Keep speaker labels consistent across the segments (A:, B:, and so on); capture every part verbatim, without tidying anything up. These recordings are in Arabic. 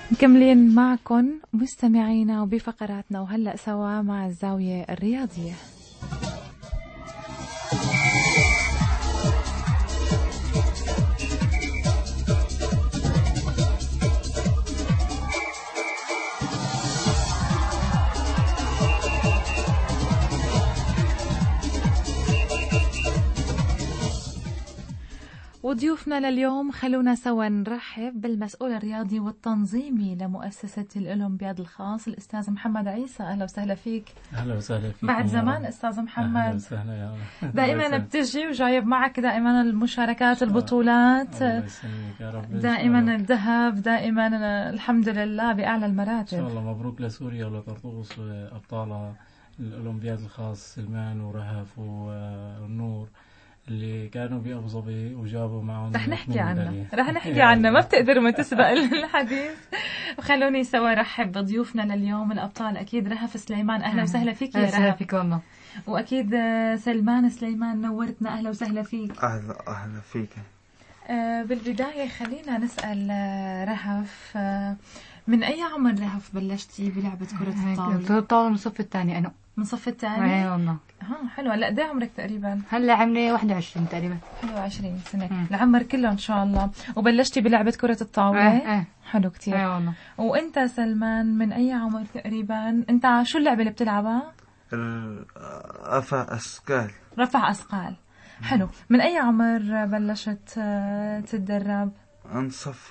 A: مكملين معكم مستمعينا وبفقراتنا، وهلأ سوا مع الزاوية الرياضية. وضيوفنا لليوم خلونا سوا نرحب بالمسؤول الرياضي والتنظيمي لمؤسسة الأولمبياد الخاص الأستاذ محمد عيسى. أهلا وسهلا فيك.
B: أهلا وسهلا فيك.
A: بعد زمان أستاذ محمد.
B: أهلا وسهلا يا رب.
A: دائما بتجي وجايب معك دائما المشاركات البطولات،
B: الله يسلمك يا رب.
A: دائما الذهب، دائما الحمد لله بأعلى المراتب.
B: إن شاء الله مبروك لسوريا ولطرطوس أبطال الأولمبياد الخاص سلمان ورهف والنور اللي كانوا بأبو ظبي وجابوا معهم.
A: رح نحكي عنه رح نحكي عنه ما بتقدر ما تسبق الحديث. وخلوني سوا رحب بضيوفنا لليوم الأبطال. أكيد رهف سليمان، أهلا وسهلا فيك يا رهف.
C: أهلا فيك والله.
A: وأكيد سلمان سليمان نورتنا، أهلا وسهلا فيك.
D: أهلا أهلا فيك.
A: آه بالبداية خلينا نسأل رهف، آه من أي عمر رهف بلشتي بلعبة كرة الطاولة؟
C: الطاولة من الصف الثاني أنا.
A: من الصف الثاني؟
C: اي والله.
A: ها حلو. هلا قد ايه عمرك تقريبا؟
C: هلا عمري واحد وعشرين تقريبا.
A: حلو وعشرين سنة. العمر كله ان شاء الله. وبلشتي بلعبة كرة الطاولة؟
C: ايه ايه.
A: حلو كتير.
C: اي والله.
A: وانت سلمان من اي عمر تقريبا؟ انت شو اللعبة اللي بتلعبها؟
D: رفع اثقال.
A: رفع اثقال. حلو. من اي عمر بلشت تتدرب؟
D: انصف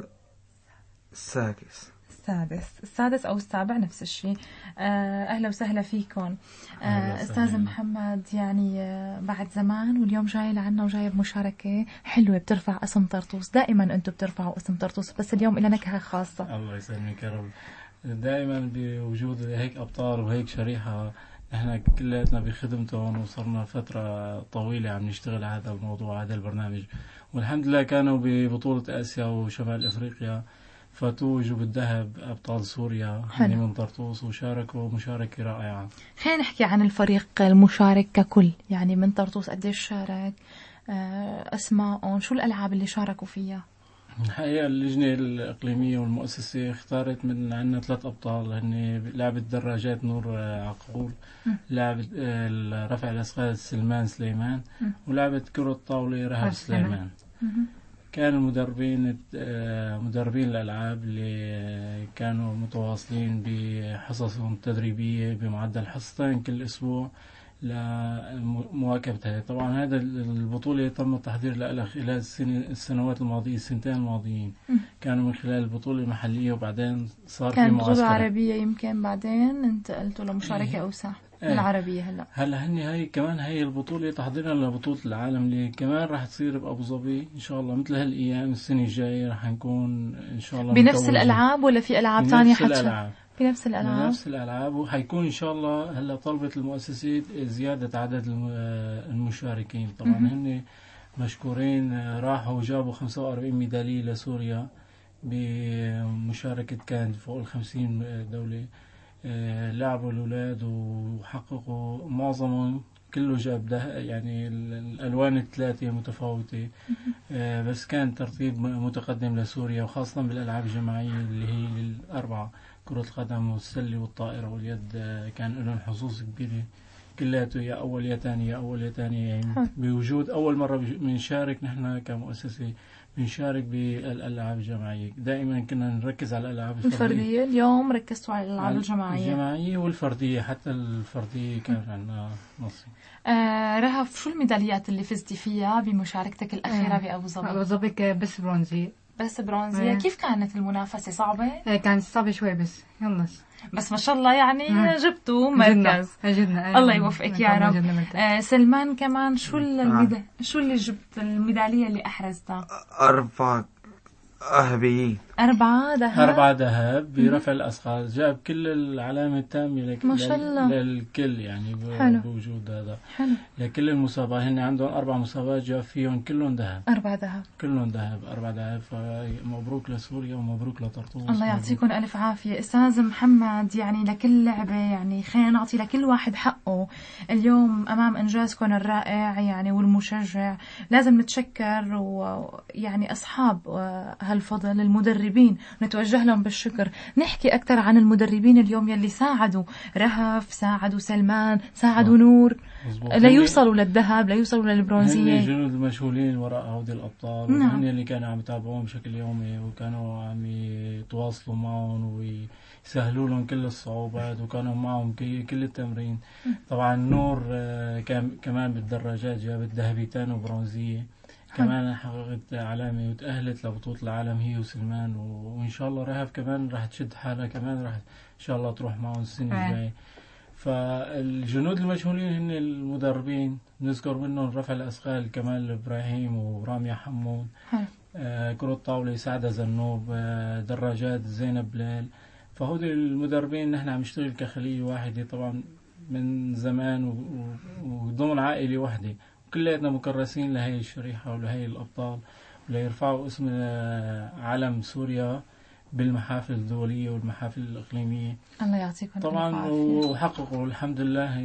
D: السادس.
A: السادس السادس أو السابع نفس الشيء. أهلا وسهلا فيكم. أستاذ محمد، يعني بعد زمان واليوم جاي لعنا وجايب مشاركة حلوة بترفع اسم طرطوس. دائما أنتم بترفعوا اسم طرطوس بس اليوم إلى نكهة خاصة.
B: الله يسلمك يا رب. دائما بوجود هيك أبطال وهيك شريحة احنا كلياتنا بخدمتهم وصرنا فترة طويلة عم نشتغل على هذا الموضوع هذا البرنامج، والحمد لله كانوا ببطولة آسيا وشمال أفريقيا فتوجوا بالذهب أبطال سوريا اللي من طرطوس وشاركوا مشاركة رائعة.
A: خلينا نحكي عن الفريق المشارك ككل، يعني من طرطوس قديش شارك، أسماء، شو الألعاب اللي شاركوا فيها؟
B: الحقيقة اللجنة الإقليمية والمؤسسة اختارت من عنا ثلاث أبطال، هن لعبة دراجات نور عقول، لعبة رفع الأثقال سلمان سليمان، ولعبة كرة طاولة رهف سليمان. كان المدربين مدربين الألعاب اللي كانوا متواصلين بحصصهم التدريبية بمعدل حصتين كل أسبوع لمواكبتها. طبعا هذا البطولة تم التحضير لها خلال السنوات الماضية، السنتين الماضيين كانوا من خلال البطولة المحلية، وبعدين صار في معسكر.
A: كانت بطولة عربية يمكن بعدين انتقلتوا لمشاركة أوسع. ايه. العربية هلا
B: هلا هني هاي كمان هاي البطولة تحضيرا لبطولة العالم اللي كمان راح تصير بأبو ظبي إن شاء الله مثل هالأيام السنة الجاية راح نكون إن شاء الله
A: بنفس الألعاب ولا في ألعاب تانية حتى؟
B: الألعاب.
A: بنفس الألعاب.
B: بنفس الألعاب، وحيكون إن شاء الله هلا طلبت المؤسسة زيادة عدد المشاركين. طبعا هن مشكورين، راحوا وجابوا خمسة وأربعين ميدالية لسوريا بمشاركة كانت فوق الخمسين دولة. لعبوا الأولاد وحققوا معظمهم كله جاب ده، يعني الألوان الثلاثة متفاوتة، بس كان ترتيب متقدم لسوريا، وخاصة بالألعاب الجماعية اللي هي الأربعة كرة القدم والسلة والطائرة واليد كان لهم حظوظ كبيرة كلياته، يا أول يا ثاني يا أول يا ثاني. يعني بوجود أول مرة بنشارك نحن كمؤسسة بنشارك بالألعاب الجماعية. دائما كنا نركز على الألعاب الفردية.
A: الفردية اليوم ركزتوا على الألعاب الجماعية.
B: الجماعية والفردية، حتى الفردية كان عندنا نصيب.
A: آه رهف، شو الميداليات اللي فزتي فيها بمشاركتك الأخيرة بأبو ظبي؟
C: أبو ظبي بس برونزية.
A: بس برونزية. اه. كيف كانت المنافسة؟ صعبة؟
C: ايه كانت صعبة شوي بس يلا.
A: بس ما شاء الله يعني اه. جبتوا مركز.
C: جدنا. اه.
A: الله يوفقك يا رب. آه سلمان كمان شو الميدا... اه. شو اللي جبت الميدالية اللي أحرزتها؟
D: أربعة ذهبيين.
A: أربعة ذهب.
B: أربعة ذهب برفع الأثقال، جاب كل العلامة التامة لك
A: ما شاء الله
B: للكل، يعني
A: حلو.
B: بوجود هذا
A: حلو.
B: لكل المسابقات. هن عندهم أربع مسابقات جاب فيهم كلهم ذهب.
A: أربعة ذهب.
B: كلهم ذهب أربعة ذهب. فمبروك لسوريا ومبروك لطرطوس.
A: الله يعطيكم ألف عافية. أستاذ محمد، يعني لكل لعبة يعني خلينا نعطي لكل واحد حقه. اليوم أمام إنجازكم الرائع يعني والمشجع لازم نتشكر، ويعني أصحاب هالفضل المدرب المدربين نتوجه لهم بالشكر. نحكي أكثر عن المدربين اليوم يلي ساعدوا رهف، ساعدوا سلمان، ساعدوا نور ليوصلوا للذهب، ليوصلوا للبرونزية.
B: هن جنود المشغولين وراء هودي الأبطال،
A: نعم.
B: هن اللي كانوا عم يتابعوهم بشكل يومي، وكانوا عم يتواصلوا معهم ويسهلوا لهم كل الصعوبات، وكانوا معهم كل التمرين. طبعا نور كان كمان بالدراجات جابت ذهبيتين وبرونزية، كمان حققت علامة وتأهلت لبطولة العالم هي وسلمان، وإن شاء الله رهف كمان راح تشد حالها، كمان راح إن شاء الله تروح معهم السنة الجاية. فالجنود المجهولين هن المدربين، نذكر منهم رفع الأثقال كمال إبراهيم ورامية حمود، آه كرة طاولة سعدة زنوب، آه دراجات زينب بلال. فهودي المدربين نحن عم نشتغل كخلية واحدة طبعا من زمان وضمن عائلة واحدة، كلياتنا مكرسين لهي الشريحة ولهي الأبطال، وليرفعوا اسم علم سوريا بالمحافل الدولية والمحافل الإقليمية.
A: الله يعطيكم
B: طبعا، وحققوا الحمد لله،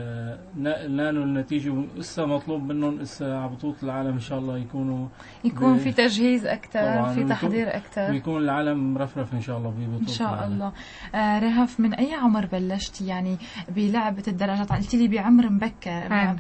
B: نالوا النتيجة. لسه مطلوب منهم لسه على بطولة العالم إن شاء الله يكونوا
A: يكون في تجهيز أكثر، في تحضير أكثر،
B: ويكون العالم مرفرف إن شاء الله ببطولة
A: إن شاء
B: العالم.
A: الله. آه رهف، من أي عمر بلشتي يعني بلعبة الدراجات؟ قلتي لي بعمر مبكر. آه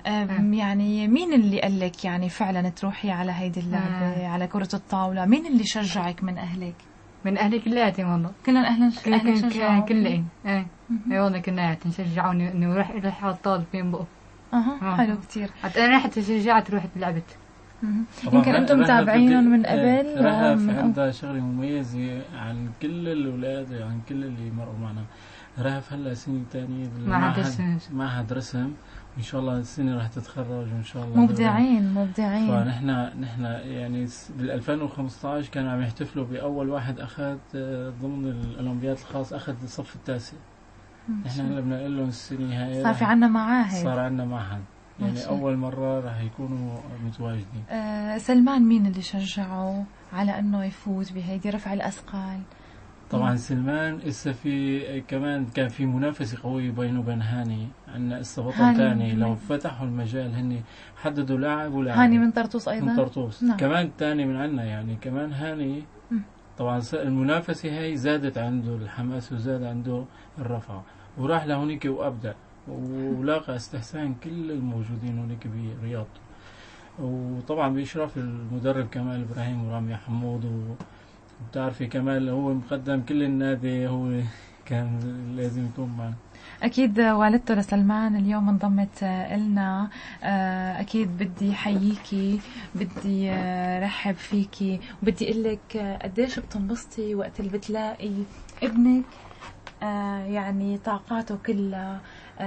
A: يعني مين اللي قال لك يعني فعلا تروحي على هيدي اللعبة، على كرة الطاولة؟ مين اللي شجعك من أهلك؟
C: من أهلي كلياتهم والله،
A: كلهم أهلا أهلك شجعوا
C: كلهم. إيه إيه والله كلياتهم شجعوني إنه روح روح الطالب فين بقوا.
A: أها حلو كتير.
C: حتى أنا حتى شجعت رحت لعبت.
A: يمكن أنتم متابعينهم من قبل.
B: رهف عندها شغلة مميزة عن كل الأولاد، عن كل اللي مروا معنا. رهف هلا سنة تانية بالمعهد، معهد رسم، وإن شاء الله السنة راح تتخرج وإن شاء الله.
A: مبدعين مبدعين.
B: فنحن نحن يعني بال ألفين وخمسة عشر كانوا عم يحتفلوا بأول واحد أخذ ضمن الأولمبياد الخاص، أخذ الصف التاسع. نحن هلا بدنا نقول لهم السنة هاي
A: صار في عنا معاهد،
B: صار عنا معهد، يعني أول مرة راح يكونوا متواجدين.
A: آه سلمان مين اللي شجعه على إنه يفوز بهيدي رفع الأثقال؟
B: طبعا سلمان إسا في كمان كان في منافسة قوية بينه وبين هاني، عندنا إسا بطل تاني لو فتحوا المجال هني حددوا لاعب ولاعب.
A: هاني من طرطوس أيضا،
B: من طرطوس. نعم. كمان تاني من عندنا يعني كمان هاني. م. طبعا المنافسة هاي زادت عنده الحماس وزاد عنده الرفع، وراح لهونيك وأبدأ ولاقى استحسان كل الموجودين هونيك برياضته، وطبعا بإشراف المدرب كمال إبراهيم ورامية حمود. و بتعرفي كمال هو مقدم كل النادي، هو كان لازم يكون معنا.
A: أكيد والدته لسلمان اليوم انضمت إلنا، أكيد بدي حييكي، بدي رحب فيكي، وبدي أقول لك قديش بتنبسطي وقت اللي بتلاقي ابنك يعني طاقاته كلها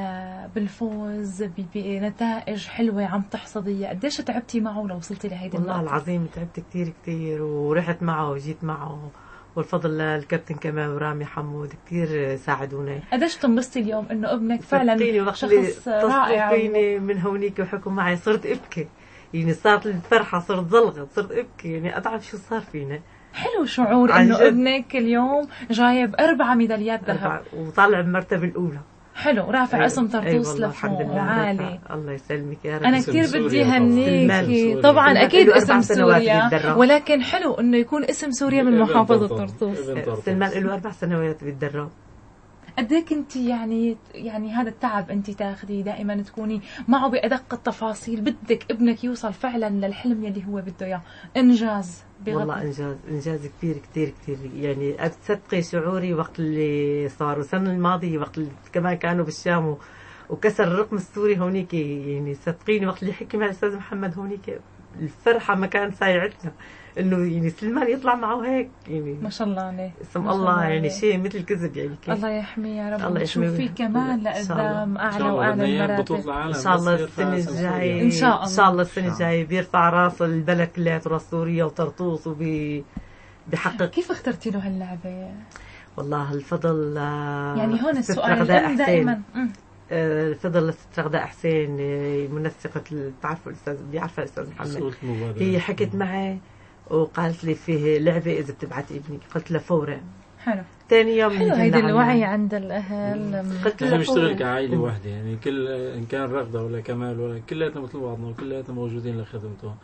A: بالفوز بنتائج حلوة عم تحصديها. قديش تعبتي معه لو وصلتي لهيدي
E: والله النقطة؟ العظيم تعبت كتير كتير، ورحت معه وجيت معه، والفضل للكابتن كمان ورامي حمود كتير ساعدونا.
A: قديش تنبسطي اليوم انه ابنك فعلا شخص رائع
E: فيني من هونيك وحكوا معي صرت ابكي، يعني صارت الفرحة، صرت زلغت، صرت ابكي، يعني أضعف شو صار فينا.
A: حلو شعور انه ابنك اليوم جايب اربع ميداليات ذهب
E: وطالع بالمرتبة الأولى.
A: حلو، رافع اسم طرطوس لفوق وعالي.
E: الله يسلمك يا رب.
A: أنا كتير بدي هنيكي. طبعا أكيد اسم سوريا، ولكن حلو إنه يكون اسم سوريا من محافظة طرطوس.
E: سلمان له أربع سنوات بالدرب.
A: قديك أنت يعني يعني هذا التعب أنت تاخذي دائما تكوني معه بأدق التفاصيل، بدك ابنك يوصل فعلا للحلم يلي هو بده إياه. إنجاز بغض.
E: والله إنجاز إنجاز كتير كتير كتير، يعني أتصدقي شعوري وقت اللي صار السنة الماضية، وقت اللي كمان كانوا بالشام وكسر الرقم السوري هونيك، يعني صدقيني وقت اللي حكي مع الأستاذ محمد هونيك الفرحة ما كان سايعتنا إنه يعني سلمان يطلع معه هيك، يعني
A: ما شاء الله عليه،
E: اسم الله يعني شيء مثل كذب يعني كيف.
A: الله يحميه يا رب، ونشوفيه كمان لقدام أعلى وأعلى المراتب
E: إن شاء الله. السنة الجاية إن شاء الله إن شاء الله السنة الجاية بيرفع راس البلد كلها، راس سوريا وطرطوس، وبي بحقق.
A: كيف اخترتي له هاللعبة؟
E: والله الفضل
A: يعني هون السؤال دائما
E: الفضل لست غداء حسين، منسقة تعرفوا الأستاذ، بيعرفها الأستاذ محمد. هي حكت معي وقالت لي فيه لعبة إذا بتبعت ابنك، قلت لها فورا.
A: حلو.
E: ثاني يوم
A: حلو هيدا الوعي عند الأهل.
B: قلت لها نشتغل كعائلة واحدة، يعني كل إن كان رغدة ولا كمال ولا كلياتنا مثل بعضنا، وكلياتنا موجودين لخدمته،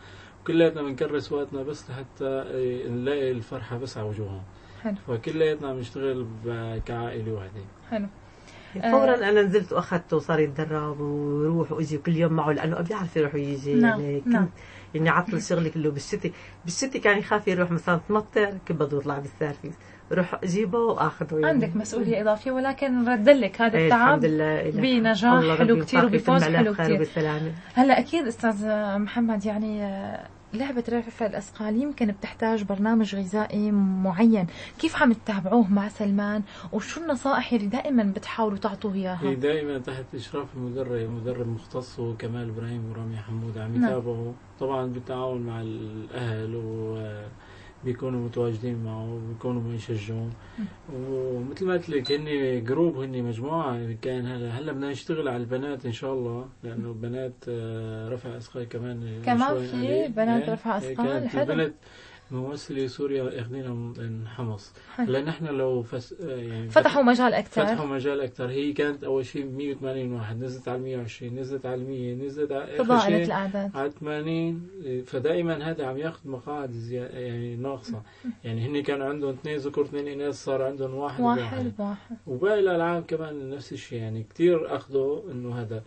B: وكلياتنا بنكرس وقتنا بس لحتى نلاقي الفرحة بس على وجوههم.
A: حلو.
B: فكلياتنا عم نشتغل كعائلة واحدة.
A: حلو.
E: فورا انا نزلت واخذته وصار يتدرب ويروح واجي كل يوم معه لانه بيعرف يروح ويجي.
A: نعم.
E: يعني
A: نعم.
E: كنت يعني عطل شغلي كله بالشتي. بالشتي كان يخاف يروح مثلا تمطر كيف بده يطلع بالسيرفيس روح اجيبه واخذه. يعني
A: عندك مسؤولية إضافية ولكن ردلك هذا التعب بنجاح حلو كتير وبفوز حلو كتير. هلا أكيد أستاذ محمد يعني لعبة رفع الأثقال يمكن بتحتاج برنامج غذائي معين، كيف عم تتابعوه مع سلمان وشو النصائح اللي دائما بتحاولوا تعطوه إياها؟
B: هي دائما تحت إشراف المدرب مدرب مختص وكمال إبراهيم ورامي حمود عم
A: نعم.
B: يتابعوا طبعا بالتعاون مع الأهل وبيكونوا متواجدين معه وبيكونوا يشجعون. ومثل ما قلت لك هني جروب هني مجموعة كان هلا هلا بدنا نشتغل على البنات إن شاء الله لأنه البنات رفع أثقال كمان
A: كمان في بنات رفع أثقال. حلو.
B: البنات ممثلة سوريا اخذينها من حمص. هلا نحن لو فس يعني
A: فتحوا مجال اكثر
B: فتحوا مجال اكثر. هي كانت اول شيء مية وثمانين واحد نزلت على مية وعشرين نزلت على مية نزلت على
A: تضاعفت الاعداد
B: على ثمانين. فدائما هذا عم ياخذ مقاعد يعني ناقصه. يعني هن كانوا عندهم اثنين ذكور اثنين اناث صار عندهم واحد
A: واحد واحد
B: وباقي الالعاب كمان نفس الشيء. يعني كثير اخذوا انه هذا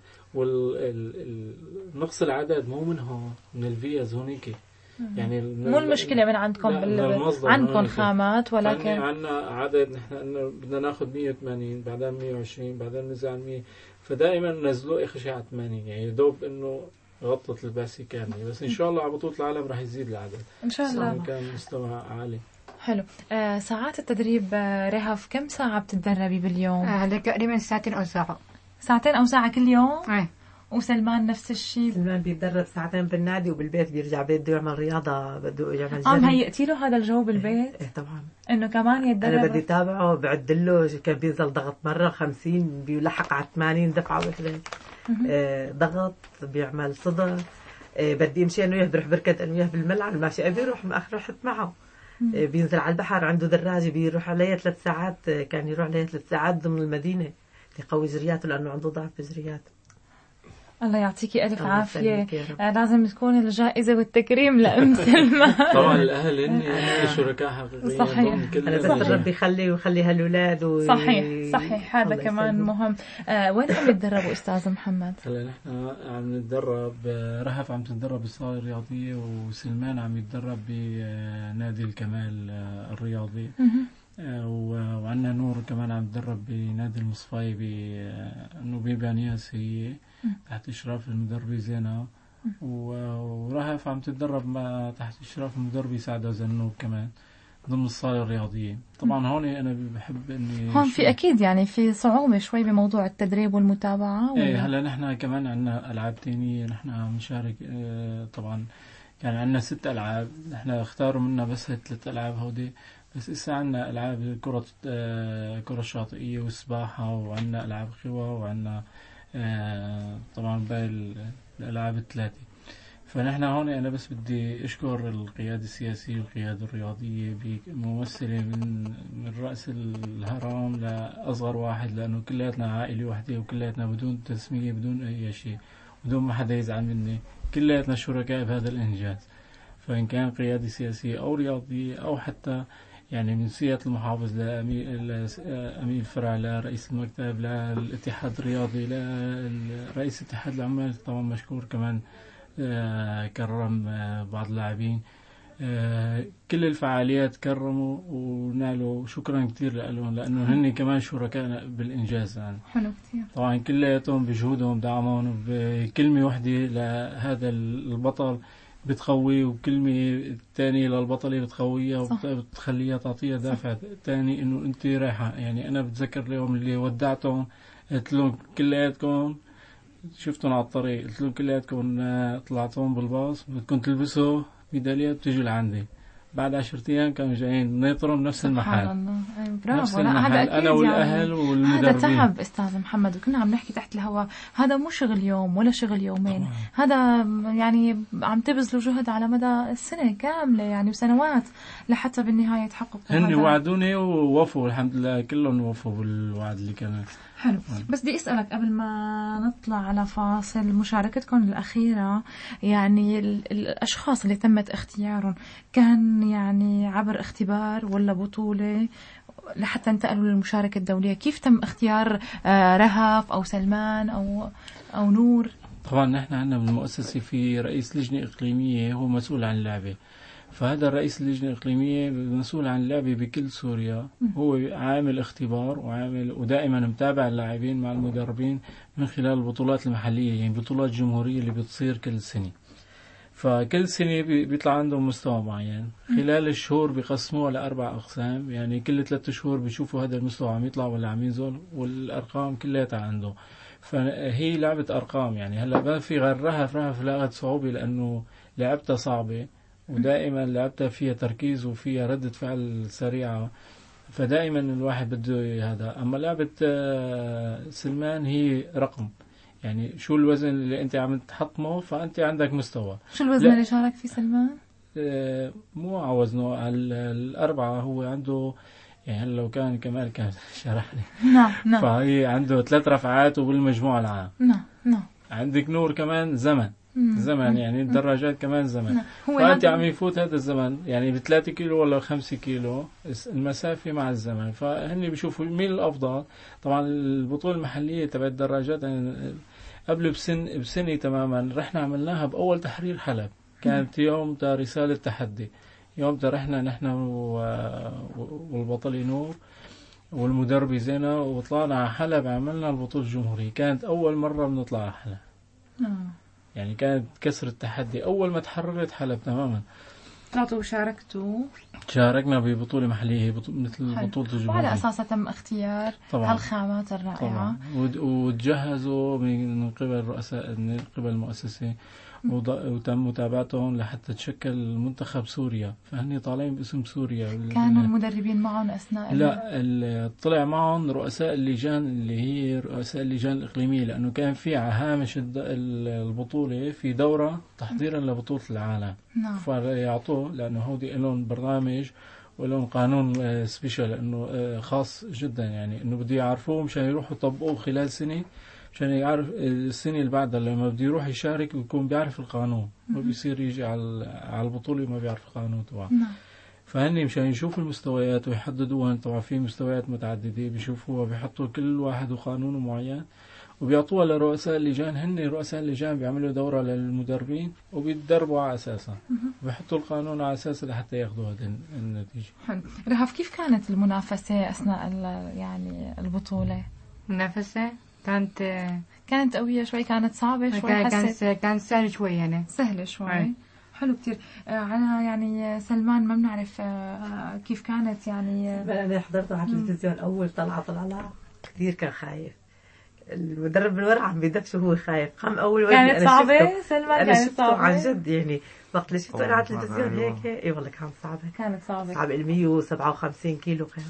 B: والنقص العدد مو من هون من الفيز هونيك. يعني
A: مو المشكلة من عندكم بال... عندكم خامات ولكن
B: عندنا عدد نحن انه بدنا ناخذ مية وثمانين بعدين مية وعشرين بعدين ننزل على مية. فدائما نزلوا اخر شيء على ثمانين يعني دوب انه غطت الباسي كامله. بس ان شاء الله على بطولة العالم راح يزيد العدد
A: ان شاء الله.
B: كان مستوى عالي.
A: حلو. آه ساعات التدريب آه رهف كم ساعة بتتدربي باليوم؟
C: هلا آه تقريبا ساعتين او ساعة.
A: ساعتين او ساعة كل يوم؟
C: ايه.
A: وسلمان نفس الشيء.
E: سلمان بيتدرب ساعتين بالنادي وبالبيت بيرجع بده يعمل رياضة بده يعمل
A: جري. اه مهيئتي له هذا الجو بالبيت؟
E: ايه طبعا.
A: انه كمان يتدرب.
E: انا بدي اتابعه بعد له كان بينزل ضغط مرة خمسين بيلحق على ثمانين دفعة واحدة. آه ضغط بيعمل صدر. آه بدي امشي انه بروح بركض انا وياه بالملعب ماشي ابي اروح رحت معه. آه بينزل على البحر عنده دراجة بيروح عليه ثلاث ساعات. آه كان يروح عليه ثلاث ساعات ضمن المدينة يقوي جرياته لانه عنده ضعف بجرياته.
A: الله يعطيكي ألف عافية. آه لازم تكون الجائزة والتكريم لأم سلمان.
B: طبعا الأهل هن شركاء حقيقيين.
A: صحيح.
E: بس الرب يخلي ويخلي هالأولاد و...
A: صحيح صحيح هذا كمان يسلم. مهم. آه وين عم يتدربوا أستاذ محمد؟
B: هلا نحن عم نتدرب رهف عم تتدرب بالصالة الرياضية وسلمان عم يتدرب بنادي الكمال الرياضي. وعندنا نور كمان عم تدرب بنادي المصفاي بأنه ببانياس هي تحت إشراف المدربة زينة. ورهف عم تتدرب ما تحت إشراف المدربة سعدة زنوب كمان ضمن الصالة الرياضية. طبعا هون أنا بحب إني
A: هون في أكيد يعني في صعوبة شوي بموضوع التدريب والمتابعة.
B: إيه هلا نحن كمان عندنا ألعاب تانية نحن عم نشارك. اه طبعا كان عندنا ست ألعاب نحن اختاروا منا بس ثلاث ألعاب هودي. بس إسا عنا ألعاب كرة آه كرة شاطئية والسباحة وعنا ألعاب قوى وعنا آه طبعا باقي الألعاب الثلاثة. فنحن هون أنا بس بدي أشكر القيادة السياسية والقيادة الرياضية بممثلة من من رأس الهرم لأصغر واحد لأنه كلياتنا عائلة واحدة وكلياتنا بدون تسمية بدون أي شيء بدون ما حدا يزعل مني كلياتنا شركاء بهذا الإنجاز. فإن كان قيادة سياسية أو رياضية أو حتى يعني من سيادة المحافظ لأمين الفرع لرئيس المكتب للاتحاد الرياضي لرئيس اتحاد العمال طبعا مشكور كمان كرم بعض اللاعبين. كل الفعاليات كرموا ونالوا شكرا كتير لهم لأنه هن كمان شركاء بالإنجاز. يعني
A: حلو كتير.
B: طبعا كلياتهم بجهودهم دعمهم بكلمة واحدة لهذا البطل بتقوي وكلمة تانية للبطلة بتقويها وبتخليها تعطيها دافع تاني انه انت رايحة. يعني انا بتذكر اليوم اللي ودعتهم قلت لهم كلياتكم شفتهم على الطريق قلت لهم كلياتكم طلعتهم بالباص بدكم تلبسوا ميدالية بتجوا لعندي. بعد عشرة ايام كانوا جايين ناطرهم نفس المحل.
A: سبحان الله. برافو. لا هذا أكيد
B: أنا والأهل
A: يعني
B: والمدربين.
A: هذا تعب أستاذ محمد، وكنا عم نحكي تحت الهواء هذا مو شغل يوم ولا شغل يومين طبعا. هذا يعني عم تبذلوا جهد على مدى السنة كاملة يعني وسنوات لحتى بالنهاية تحققوا.
B: هن وعدوني ووفوا الحمد لله، كلهم وفوا بالوعد اللي كان.
A: حلو. بس بدي أسألك قبل ما نطلع على فاصل، مشاركتكم الأخيرة يعني الأشخاص اللي تمت اختيارهم كان يعني عبر اختبار ولا بطولة لحتى انتقلوا للمشاركة الدولية؟ كيف تم اختيار رهف أو سلمان أو أو نور؟
B: طبعا نحن عندنا بالمؤسسة في رئيس لجنة إقليمية هو مسؤول عن اللعبة، فهذا الرئيس اللجنة الإقليمية مسؤول عن اللعبة بكل سوريا، هو عامل اختبار وعامل ودائما متابع اللاعبين مع المدربين من خلال البطولات المحلية، يعني بطولات جمهورية اللي بتصير كل سنة. فكل سنة بيطلع عندهم مستوى معين، خلال الشهور بيقسموها لأربع أقسام، يعني كل ثلاثة شهور بيشوفوا هذا المستوى عم يطلع ولا عم ينزل، والأرقام كلها عنده. فهي لعبة أرقام، يعني هلا ما في غير رهف. رهف لاقت صعوبة لأنه لعبتها صعبة، ودائما لعبتها فيها تركيز وفيها ردة فعل سريعة، فدائما الواحد بده هذا. أما لعبة سلمان هي رقم، يعني شو الوزن اللي أنت عم تحطمه فأنت عندك مستوى.
A: شو الوزن اللي شارك فيه سلمان؟
B: آه مو على وزنه، الأربعة هو عنده، يعني لو كان كمال كان شرح لي.
A: نعم نعم.
B: فهي عنده ثلاث رفعات وبالمجموع العام.
A: نعم نعم.
B: عندك نور كمان زمن. مم. زمن يعني الدراجات كمان زمن.
A: نعم.
B: فأنت عم يفوت هذا الزمن يعني بثلاثة كيلو ولا خمسة كيلو المسافة مع الزمن، فهني بيشوفوا مين الأفضل. طبعا البطولة المحلية تبع الدراجات قبل بسن بسنة تماما رحنا عملناها بأول تحرير حلب، كانت يوم تا رسالة تحدي، يوم تا رحنا نحن والبطل نور والمدربة زينة وطلعنا على حلب، عملنا البطولة الجمهورية، كانت أول مرة بنطلع على حلب.
A: آه.
B: يعني كانت كسر التحدي أول ما تحررت حلب تماما.
A: طلعتوا وشاركتوا؟
B: شاركنا ببطولة محلية بطولة مثل حلو. بطولة الجمهورية،
A: وعلى أساسها تم اختيار هالخامات الرائعة
B: طبعا. وتجهزوا من قبل رؤساء من قبل المؤسسة، وتم متابعتهم لحتى تشكل منتخب سوريا، فهني طالعين باسم سوريا.
A: كانوا المدربين معهم أثناء؟
B: لا، طلع معهم رؤساء اللجان اللي هي رؤساء اللجان الإقليمية، لأنه كان في على هامش البطولة في دورة تحضيرا لبطولة العالم.
A: نعم.
B: فيعطوه لأنه هودي لهم برنامج ولهم قانون سبيشال، لأنه خاص جدا، يعني إنه بده يعرفوه مشان يروحوا يطبقوه خلال سنة، عشان يعرف السنة اللي بعدها لما بده يروح يشارك ويكون بيعرف القانون، ما بيصير يجي على على البطولة وما بيعرف القانون طبعا. فهني مشان يشوفوا المستويات ويحددوها. طبعا في مستويات متعددة بيشوفوها، بيحطوا كل واحد وقانونه معين وبيعطوها لرؤساء اللجان. هن رؤساء اللجان بيعملوا دورة للمدربين وبيتدربوا على أساسها، وبيحطوا القانون على أساسه لحتى ياخذوا هذه النتيجة.
A: حلو. رهف، كيف كانت المنافسة أثناء يعني البطولة؟
C: منافسة كانت
A: كانت قوية شوي، كانت صعبة شوي؟
C: حسيت كانت سهلة شوي، يعني
A: سهلة شوي. أي. حلو كتير. آه على يعني سلمان ما بنعرف آه كيف كانت يعني.
E: أنا حضرته على التلفزيون أول طلعة طلع كتير كان خايف، المدرب من ورا عم بيدكش وهو خايف. قام أول وجه
A: كانت صعبة سلمان،
E: كانت صعبة عن جد، يعني وقت اللي شفته أنا على التلفزيون هيك إيه والله كانت صعبة.
A: كانت صعبة
E: صعبة. المية وسبعة وخمسين كيلو كان.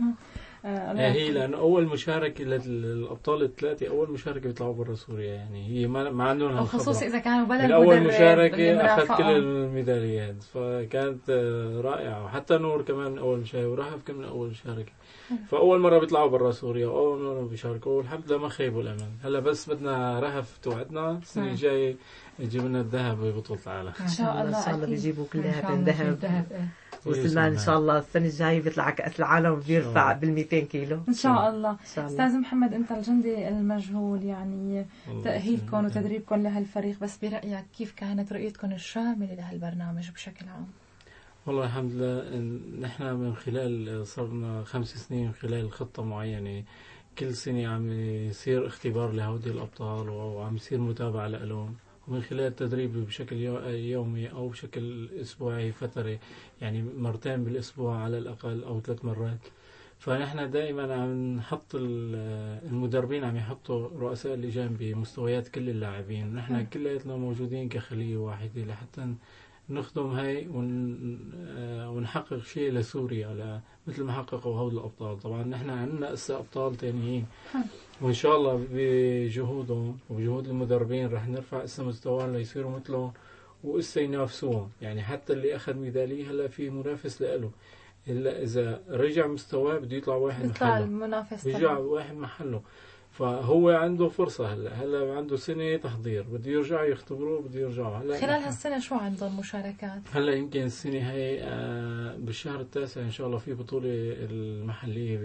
B: آه هي لأنه أول مشاركة للأبطال الثلاثة، أول مشاركة بيطلعوا برا سوريا، يعني هي ما ما عندهم هالخبرة،
A: خصوصي إذا كانوا بلد
B: أول مشاركة أخذ كل الميداليات، فكانت رائعة. وحتى نور كمان أول مشاركة، ورهف كمان أول مشاركة، فأول مرة بيطلعوا برا سوريا وأول مرة بيشاركوا، والحمد لله ما خيبوا الأمل. هلا بس بدنا رهف توعدنا السنة الجاية يجيب لنا الذهب ببطولة العالم
A: إن شاء الله.
E: إن شاء الله بيجيبوا كلها من ذهب. وسلمان إن شاء الله السنة الجاية بيطلع كأس العالم بيرفع بالمئتين كيلو
A: إن شاء الله. أستاذ محمد، أنت الجندي المجهول، يعني تأهيلكم وتدريبكم لهالفريق، بس برأيك كيف كانت رؤيتكم الشاملة لهالبرنامج بشكل عام؟
B: والله الحمد لله نحن من خلال صرنا خمس سنين من خلال خطة معينة، كل سنة عم يصير اختبار لهودي الأبطال وعم يصير متابعة لهم، ومن خلال التدريب بشكل يومي أو بشكل أسبوعي فترة، يعني مرتين بالأسبوع على الأقل أو ثلاث مرات. فنحن دائما عم نحط المدربين عم يحطوا رؤساء اللجان بمستويات كل اللاعبين، ونحن كلياتنا موجودين كخلية واحدة لحتى نخدم هاي ون... ونحقق شيء لسوريا، على مثل ما حققوا هؤلاء الأبطال. طبعا نحن عندنا هسه أبطال تانيين، وإن شاء الله بجهودهم وبجهود المدربين رح نرفع اسم مستواهم ليصيروا مثلهم وإسا ينافسوهم. يعني حتى اللي أخذ ميدالية هلا في منافس له، إلا إذا رجع مستواه بده يطلع واحد محله،
A: المنافس
B: بيرجع واحد محله. فهو عنده فرصة هلا هلا عنده سنة تحضير، بده يرجع يختبروه، بده يرجع هلا.
A: خلال هالسنة شو عندهم مشاركات؟
B: هلا يمكن السنة هاي بالشهر التاسع إن شاء الله في بطولة المحلية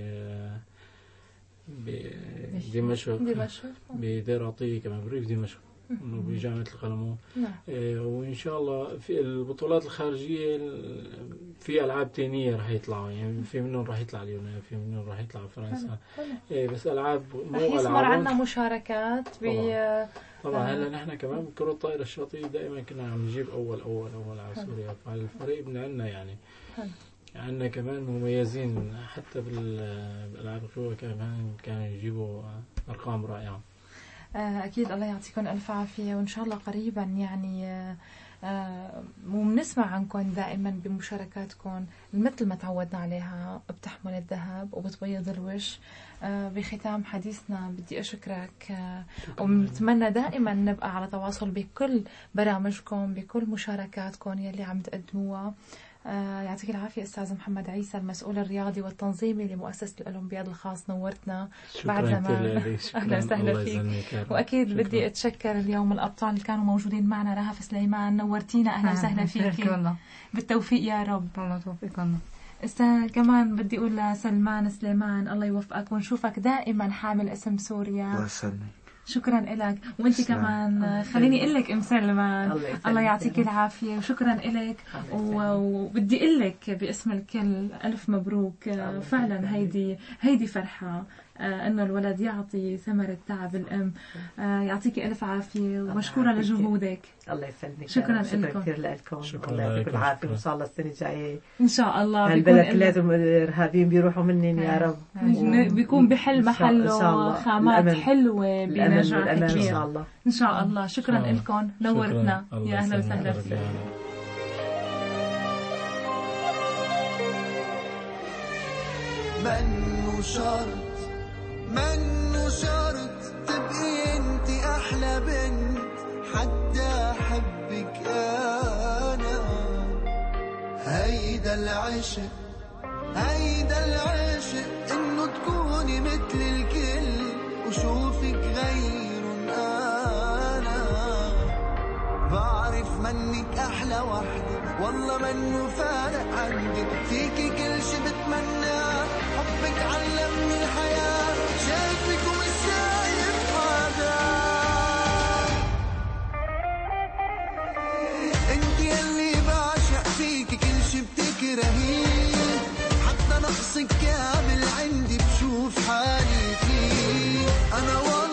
B: ب بدمشق،
A: دمشق
B: بدير عطية كمان بريف دمشق، انه بجامعة القلمون.
A: نعم.
B: إيه وان شاء الله في البطولات الخارجية في العاب تانية راح يطلعوا، يعني في منهم راح يطلع اليونان، في منهم راح يطلع فرنسا. إيه بس العاب مو
A: العاب.
B: العاب
A: عندنا مشاركات ب
B: طبعا. هلا نحن كمان بكرة الطائرة الشاطئية دائما كنا عم نجيب اول اول اول على سوريا، فالفريق من عندنا يعني
A: حلو.
B: عندنا كمان مميزين حتى بالالعاب القوى، كمان كانوا يجيبوا ارقام رائعة.
A: أكيد الله يعطيكم ألف عافية، وإن شاء الله قريبا يعني وبنسمع عنكم دائما بمشاركاتكم مثل ما تعودنا عليها بتحمل الذهب وبتبيض الوجه. بختام حديثنا بدي أشكرك، وبنتمنى دائما نبقى على تواصل بكل برامجكم، بكل مشاركاتكم يلي عم تقدموها. آه يعطيك العافية أستاذ محمد عيسى، المسؤول الرياضي والتنظيمي لمؤسسة الأولمبياد الخاص. نورتنا بعد زمان. أهلا وسهلا فيك. وأكيد شكرا. بدي أتشكر اليوم الأبطال اللي كانوا موجودين معنا. رهف سليمان نورتينا، أهلا وسهلا فيك. بالتوفيق يا رب.
C: الله توفيقنا.
A: استاذ كمان بدي أقول لسلمان سليمان الله يوفقك ونشوفك دائما حامل اسم سوريا.
D: الله يسلمك.
A: شكرا لك. وانت كمان خليني اقول لك ام سلمان الله, الله يعطيك العافيه وشكرا لك. وبدي اقول لك باسم الكل الف مبروك. فعلا هيدي هيدي فرحه انه الولد يعطي ثمره تعب الام. يعطيكي الف عافيه ومشكوره لجهودك.
E: الله يسلمك.
A: شكرا
E: لكم كثير لكم. الله يعطيكم العافيه وان شاء الله السنه الجايه
A: ان شاء الله
E: البلد كلهم الارهابيين بيروحوا منين يا رب،
A: بيكون بحل محله خامات حلوه بنجاح كبير
E: ان شاء الله.
A: ان شاء الله. شكرا لكم، نورتنا. يا اهلا وسهلا فيك.
F: منو شرط منو شرط تبقي انت احلى بنت حتى احبك انا. هيدا العشق هيدا العشق انه تكوني مثل الكل وشوفك غيرن انا. بعرف منك احلى وحدة والله منو فارق عندك، فيكي كل شي بتمناه، حبك علمني الحياة، شايفك ومش شايف حدا. انت يلي بعشق فيكي كل شي بتكرهيه، حتى نقصك كامل عندي بشوف حالي فيه. انا